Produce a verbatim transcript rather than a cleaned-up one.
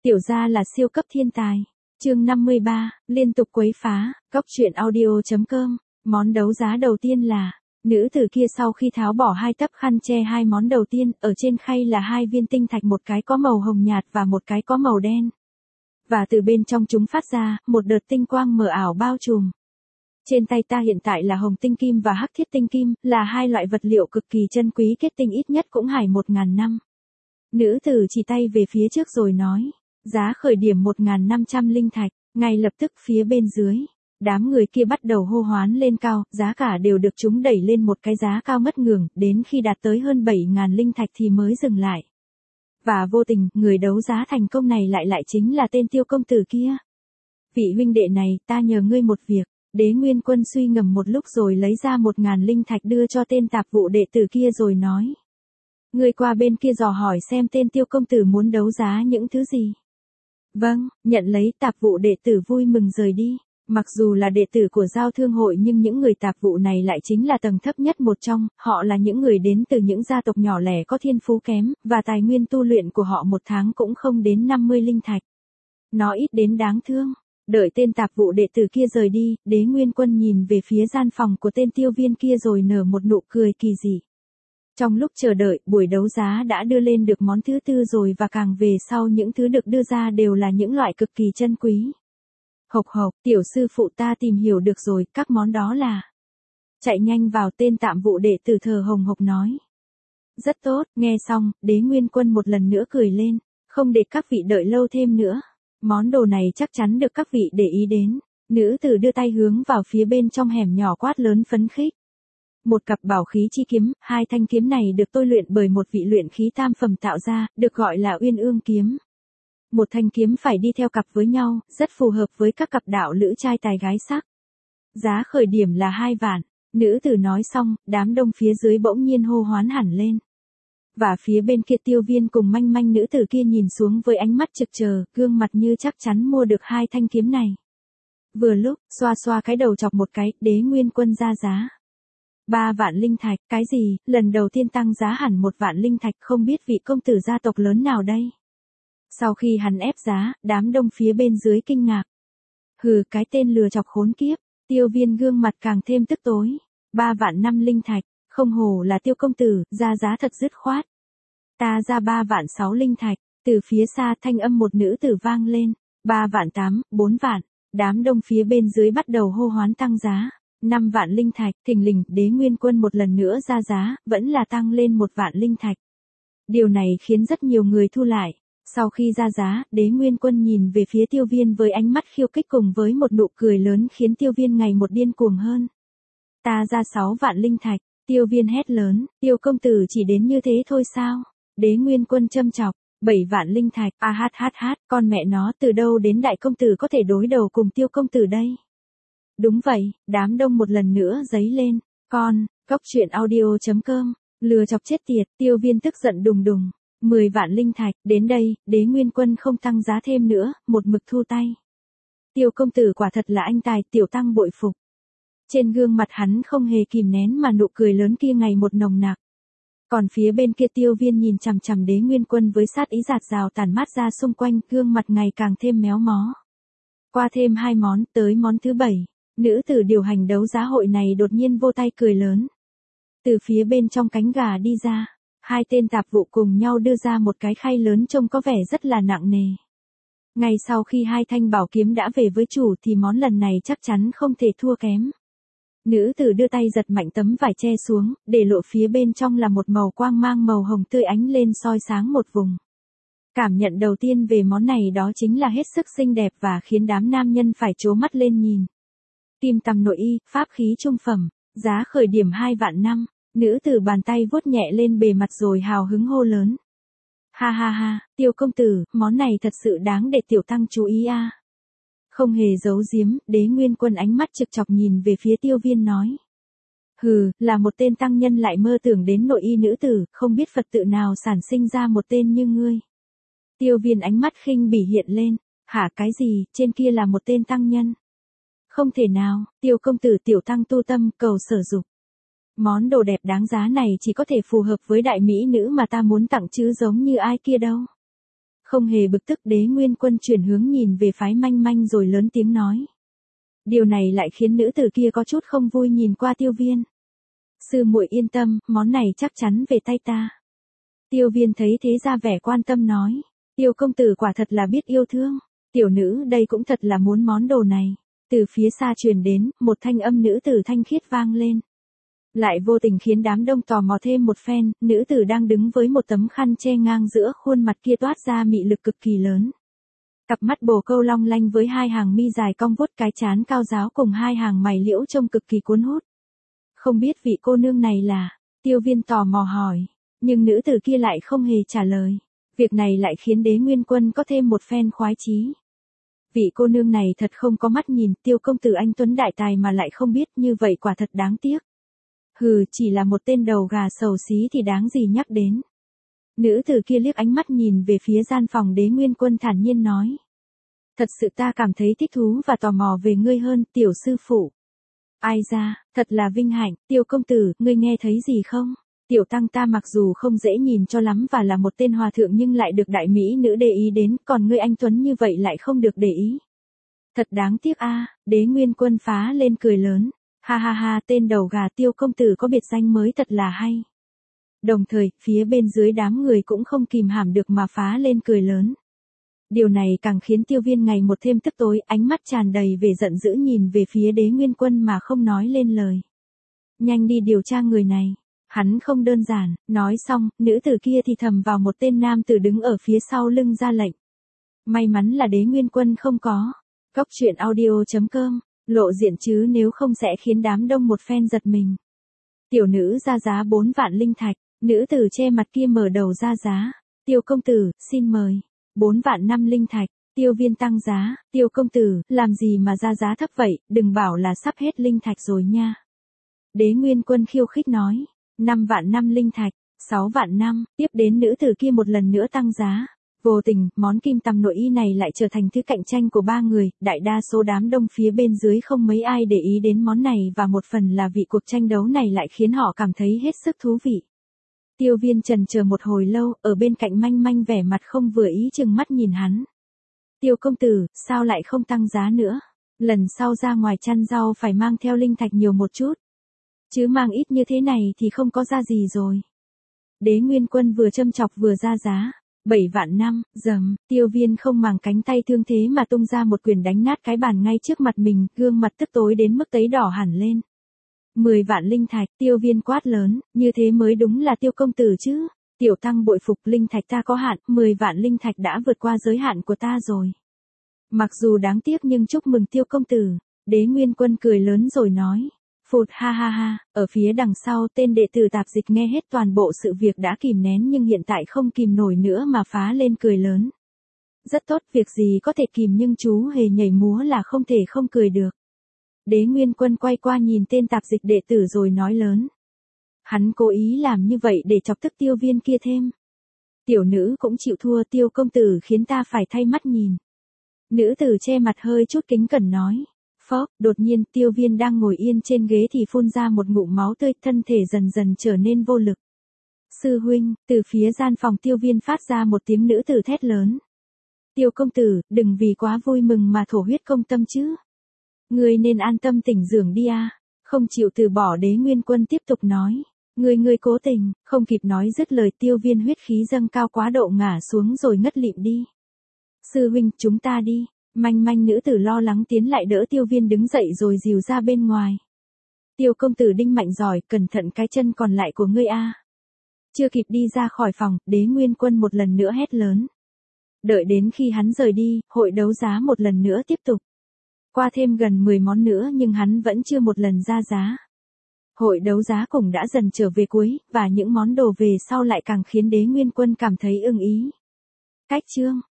Tiểu gia là siêu cấp thiên tài. Chương năm mươi ba, liên tục quấy phá, cóc truyện audio chấm com. Món đấu giá đầu tiên là, nữ tử kia sau khi tháo bỏ hai tấc khăn che hai món đầu tiên, ở trên khay là hai viên tinh thạch, một cái có màu hồng nhạt và một cái có màu đen. Và từ bên trong chúng phát ra, một đợt tinh quang mờ ảo bao trùm. Trên tay ta hiện tại là hồng tinh kim và hắc thiết tinh kim, là hai loại vật liệu cực kỳ chân quý, kết tinh ít nhất cũng hài một ngàn năm. Nữ tử chỉ tay về phía trước rồi nói, giá khởi điểm một nghìn năm trăm linh thạch, ngay lập tức phía bên dưới. Đám người kia bắt đầu hô hoán lên cao, giá cả đều được chúng đẩy lên một cái giá cao mất ngường, đến khi đạt tới hơn bảy nghìn linh thạch thì mới dừng lại. Và vô tình, người đấu giá thành công này lại lại chính là tên Tiêu công tử kia. Vị huynh đệ này, ta nhờ ngươi một việc. Đế Nguyên Quân suy ngẫm một lúc rồi lấy ra một ngàn linh thạch đưa cho tên tạp vụ đệ tử kia rồi nói. Ngươi qua bên kia dò hỏi xem tên Tiêu công tử muốn đấu giá những thứ gì. Vâng, nhận lấy, tạp vụ đệ tử vui mừng rời đi. Mặc dù là đệ tử của giao thương hội nhưng những người tạp vụ này lại chính là tầng thấp nhất một trong, họ là những người đến từ những gia tộc nhỏ lẻ có thiên phú kém, và tài nguyên tu luyện của họ một tháng cũng không đến năm mươi linh thạch. Nó ít đến đáng thương. Đợi tên tạp vụ đệ tử kia rời đi, Đế Nguyên Quân nhìn về phía gian phòng của tên tiêu viên kia rồi nở một nụ cười kỳ dị. Trong lúc chờ đợi, buổi đấu giá đã đưa lên được món thứ tư rồi, và càng về sau những thứ được đưa ra đều là những loại cực kỳ chân quý. Hộc hộc, tiểu sư phụ ta tìm hiểu được rồi, các món đó là. Chạy nhanh vào, tên tạm vụ đệ tử thờ hồng hộc nói. Rất tốt, nghe xong, Đế Nguyên Quân một lần nữa cười lên, không để các vị đợi lâu thêm nữa. Món đồ này chắc chắn được các vị để ý đến. Nữ tử đưa tay hướng vào phía bên trong hẻm nhỏ quát lớn phấn khích. Một cặp bảo khí chi kiếm, hai thanh kiếm này được tôi luyện bởi một vị luyện khí tam phẩm tạo ra, được gọi là Uyên Ương kiếm. Một thanh kiếm phải đi theo cặp với nhau, rất phù hợp với các cặp đạo lữ trai tài gái sắc. Giá khởi điểm là hai vạn. Nữ tử nói xong, đám đông phía dưới bỗng nhiên hô hoán hẳn lên. Và phía bên kia Tiêu Viên cùng manh manh nữ tử kia nhìn xuống với ánh mắt trực chờ, gương mặt như chắc chắn mua được hai thanh kiếm này. Vừa lúc, xoa xoa cái đầu chọc một cái, Đế Nguyên Quân ra giá. Ba vạn linh thạch, cái gì, lần đầu tiên tăng giá hẳn một vạn linh thạch, không biết vị công tử gia tộc lớn nào đây. Sau khi hắn ép giá, đám đông phía bên dưới kinh ngạc. Hừ, cái tên lừa chọc khốn kiếp. Tiêu Viên gương mặt càng thêm tức tối. Ba vạn năm linh thạch, không hổ là Tiêu công tử, ra giá thật dứt khoát. Ta ra ba vạn sáu linh thạch. Từ phía xa thanh âm một nữ tử vang lên. Ba vạn tám, bốn vạn. Đám đông phía bên dưới bắt đầu hô hoán tăng giá. Năm vạn linh thạch, thình lình, Đế Nguyên Quân một lần nữa ra giá, vẫn là tăng lên một vạn linh thạch. Điều này khiến rất nhiều người thu lại. Sau khi ra giá, Đế Nguyên Quân nhìn về phía Tiêu Viên với ánh mắt khiêu khích cùng với một nụ cười lớn khiến Tiêu Viên ngày một điên cuồng hơn. Ta ra sáu vạn linh thạch, Tiêu Viên hét lớn, Tiêu công tử chỉ đến như thế thôi sao? Đế Nguyên Quân châm chọc, bảy vạn linh thạch, a hát hát hát, con mẹ nó, từ đâu đến đại công tử có thể đối đầu cùng Tiêu công tử đây? Đúng vậy, đám đông một lần nữa giấy lên, con, cóc truyện audio chấm com, lừa chọc chết tiệt, Tiêu Viên tức giận đùng đùng. mười vạn linh thạch, đến đây, Đế Nguyên Quân không tăng giá thêm nữa, một mực thu tay. Tiêu công tử quả thật là anh tài, tiểu tăng bội phục. Trên gương mặt hắn không hề kìm nén mà nụ cười lớn kia ngày một nồng nặc. Còn phía bên kia Tiêu Viên nhìn chằm chằm Đế Nguyên Quân với sát ý giạt rào tản mát ra xung quanh, gương mặt ngày càng thêm méo mó. Qua thêm hai món, tới món thứ bảy, nữ tử điều hành đấu giá hội này đột nhiên vô tay cười lớn. Từ phía bên trong cánh gà đi ra. Hai tên tạp vụ cùng nhau đưa ra một cái khay lớn trông có vẻ rất là nặng nề. Ngay sau khi hai thanh bảo kiếm đã về với chủ thì món lần này chắc chắn không thể thua kém. Nữ tử đưa tay giật mạnh tấm vải che xuống, để lộ phía bên trong là một màu quang mang màu hồng tươi ánh lên soi sáng một vùng. Cảm nhận đầu tiên về món này đó chính là hết sức xinh đẹp và khiến đám nam nhân phải trố mắt lên nhìn. Kim tằm nội y, pháp khí trung phẩm, giá khởi điểm hai vạn năm. Nữ tử bàn tay vuốt nhẹ lên bề mặt rồi hào hứng hô lớn. Ha ha ha, Tiêu công tử, món này thật sự đáng để tiểu tăng chú ý a. À. Không hề giấu giếm, Đế Nguyên Quân ánh mắt trực chọc nhìn về phía Tiêu Viên nói. Hừ, là một tên tăng nhân lại mơ tưởng đến nội y nữ tử, không biết Phật tự nào sản sinh ra một tên như ngươi. Tiêu Viên ánh mắt khinh bỉ hiện lên. Hả cái gì, trên kia là một tên tăng nhân. Không thể nào, Tiêu công tử tiểu tăng tu tâm cầu sở dục. Món đồ đẹp đáng giá này chỉ có thể phù hợp với đại mỹ nữ mà ta muốn tặng chứ giống như ai kia đâu. Không hề bực tức, Đế Nguyên Quân chuyển hướng nhìn về phái Manh Manh rồi lớn tiếng nói. Điều này lại khiến nữ tử kia có chút không vui nhìn qua Tiêu Viên. Sư muội yên tâm, món này chắc chắn về tay ta. Tiêu Viên thấy thế ra vẻ quan tâm nói. Tiêu công tử quả thật là biết yêu thương. Tiểu nữ đây cũng thật là muốn món đồ này. Từ phía xa truyền đến, một thanh âm nữ tử thanh khiết vang lên. Lại vô tình khiến đám đông tò mò thêm một phen, nữ tử đang đứng với một tấm khăn che ngang giữa khuôn mặt kia toát ra mị lực cực kỳ lớn. Cặp mắt bồ câu long lanh với hai hàng mi dài cong vuốt, cái trán cao ráo cùng hai hàng mày liễu trông cực kỳ cuốn hút. Không biết vị cô nương này là, Tiêu Viên tò mò hỏi, nhưng nữ tử kia lại không hề trả lời. Việc này lại khiến Đế Nguyên Quân có thêm một phen khoái chí. Vị cô nương này thật không có mắt nhìn, Tiêu công tử anh tuấn đại tài mà lại không biết, như vậy quả thật đáng tiếc. Hừ, chỉ là một tên đầu gà xấu xí thì đáng gì nhắc đến. Nữ tử kia liếc ánh mắt nhìn về phía gian phòng, Đế Nguyên Quân thản nhiên nói. Thật sự ta cảm thấy thích thú và tò mò về ngươi hơn, tiểu sư phụ. Ai ra, thật là vinh hạnh, Tiêu công tử, ngươi nghe thấy gì không? Tiểu tăng ta mặc dù không dễ nhìn cho lắm và là một tên hòa thượng nhưng lại được đại mỹ nữ để ý đến, còn ngươi anh tuấn như vậy lại không được để ý. Thật đáng tiếc a. Đế Nguyên Quân phá lên cười lớn. Ha ha ha, tên đầu gà Tiêu công tử có biệt danh mới thật là hay. Đồng thời, phía bên dưới đám người cũng không kìm hãm được mà phá lên cười lớn. Điều này càng khiến Tiêu Viên ngày một thêm tức tối, ánh mắt tràn đầy vẻ giận dữ nhìn về phía Đế Nguyên Quân mà không nói lên lời. Nhanh đi điều tra người này. Hắn không đơn giản, nói xong, nữ tử kia thì thầm vào một tên nam tử đứng ở phía sau lưng ra lệnh. May mắn là Đế Nguyên Quân không có. Góc truyện audio chấm com, lộ diện chứ nếu không sẽ khiến đám đông một phen giật mình. Tiểu nữ ra giá bốn vạn linh thạch, nữ tử che mặt kia mở đầu ra giá. Tiêu công tử, xin mời. Bốn vạn năm linh thạch, Tiêu Viên tăng giá. Tiêu công tử, làm gì mà ra giá thấp vậy, đừng bảo là sắp hết linh thạch rồi nha. Đế Nguyên Quân khiêu khích nói. Năm vạn năm linh thạch, sáu vạn năm, tiếp đến nữ tử kia một lần nữa tăng giá. Vô tình, món kim tằm nội y này lại trở thành thứ cạnh tranh của ba người, đại đa số đám đông phía bên dưới không mấy ai để ý đến món này và một phần là vì cuộc tranh đấu này lại khiến họ cảm thấy hết sức thú vị. Tiêu Viên chần chờ một hồi lâu, ở bên cạnh Manh Manh vẻ mặt không vừa ý chừng mắt nhìn hắn. Tiêu công tử, sao lại không tăng giá nữa? Lần sau ra ngoài chăn rau phải mang theo linh thạch nhiều một chút. Chứ mang ít như thế này thì không có ra gì rồi. Đế Nguyên Quân vừa châm chọc vừa ra giá. Bảy vạn năm, dầm, Tiêu Viên không màng cánh tay thương thế mà tung ra một quyền đánh nát cái bàn ngay trước mặt mình, gương mặt tức tối đến mức tấy đỏ hẳn lên. Mười vạn linh thạch, Tiêu Viên quát lớn, như thế mới đúng là Tiêu công tử chứ. Tiểu tăng bội phục, linh thạch ta có hạn, mười vạn linh thạch đã vượt qua giới hạn của ta rồi. Mặc dù đáng tiếc nhưng chúc mừng Tiêu công tử. Đế Nguyên Quân cười lớn rồi nói. Phụt ha ha ha, ở phía đằng sau tên đệ tử tạp dịch nghe hết toàn bộ sự việc đã kìm nén nhưng hiện tại không kìm nổi nữa mà phá lên cười lớn. Rất tốt, việc gì có thể kìm nhưng chú hề nhảy múa là không thể không cười được. Đế Nguyên Quân quay qua nhìn tên tạp dịch đệ tử rồi nói lớn. Hắn cố ý làm như vậy để chọc tức Tiêu Viên kia thêm. Tiểu nữ cũng chịu thua, Tiêu công tử khiến ta phải thay mắt nhìn. Nữ tử che mặt hơi chút kính cẩn nói. Phốc, đột nhiên Tiêu Viên đang ngồi yên trên ghế thì phun ra một ngụm máu tươi, thân thể dần dần trở nên vô lực. Sư huynh, từ phía gian phòng Tiêu Viên phát ra một tiếng nữ tử thét lớn. Tiêu công tử, đừng vì quá vui mừng mà thổ huyết công tâm chứ. Ngươi nên an tâm tỉnh dưỡng đi a. Không chịu từ bỏ, Đế Nguyên Quân tiếp tục nói. Ngươi ngươi cố tình, không kịp nói dứt lời Tiêu Viên huyết khí dâng cao quá độ ngã xuống rồi ngất lịm đi. Sư huynh, chúng ta đi. Manh Manh nữ tử lo lắng tiến lại đỡ Tiêu Viên đứng dậy rồi dìu ra bên ngoài. Tiêu công tử đinh mạnh giỏi, cẩn thận cái chân còn lại của ngươi a. Chưa kịp đi ra khỏi phòng, Đế Nguyên Quân một lần nữa hét lớn. Đợi đến khi hắn rời đi, hội đấu giá một lần nữa tiếp tục. Qua thêm gần mười món nữa nhưng hắn vẫn chưa một lần ra giá. Hội đấu giá cũng đã dần trở về cuối, và những món đồ về sau lại càng khiến Đế Nguyên Quân cảm thấy ưng ý. Cách chương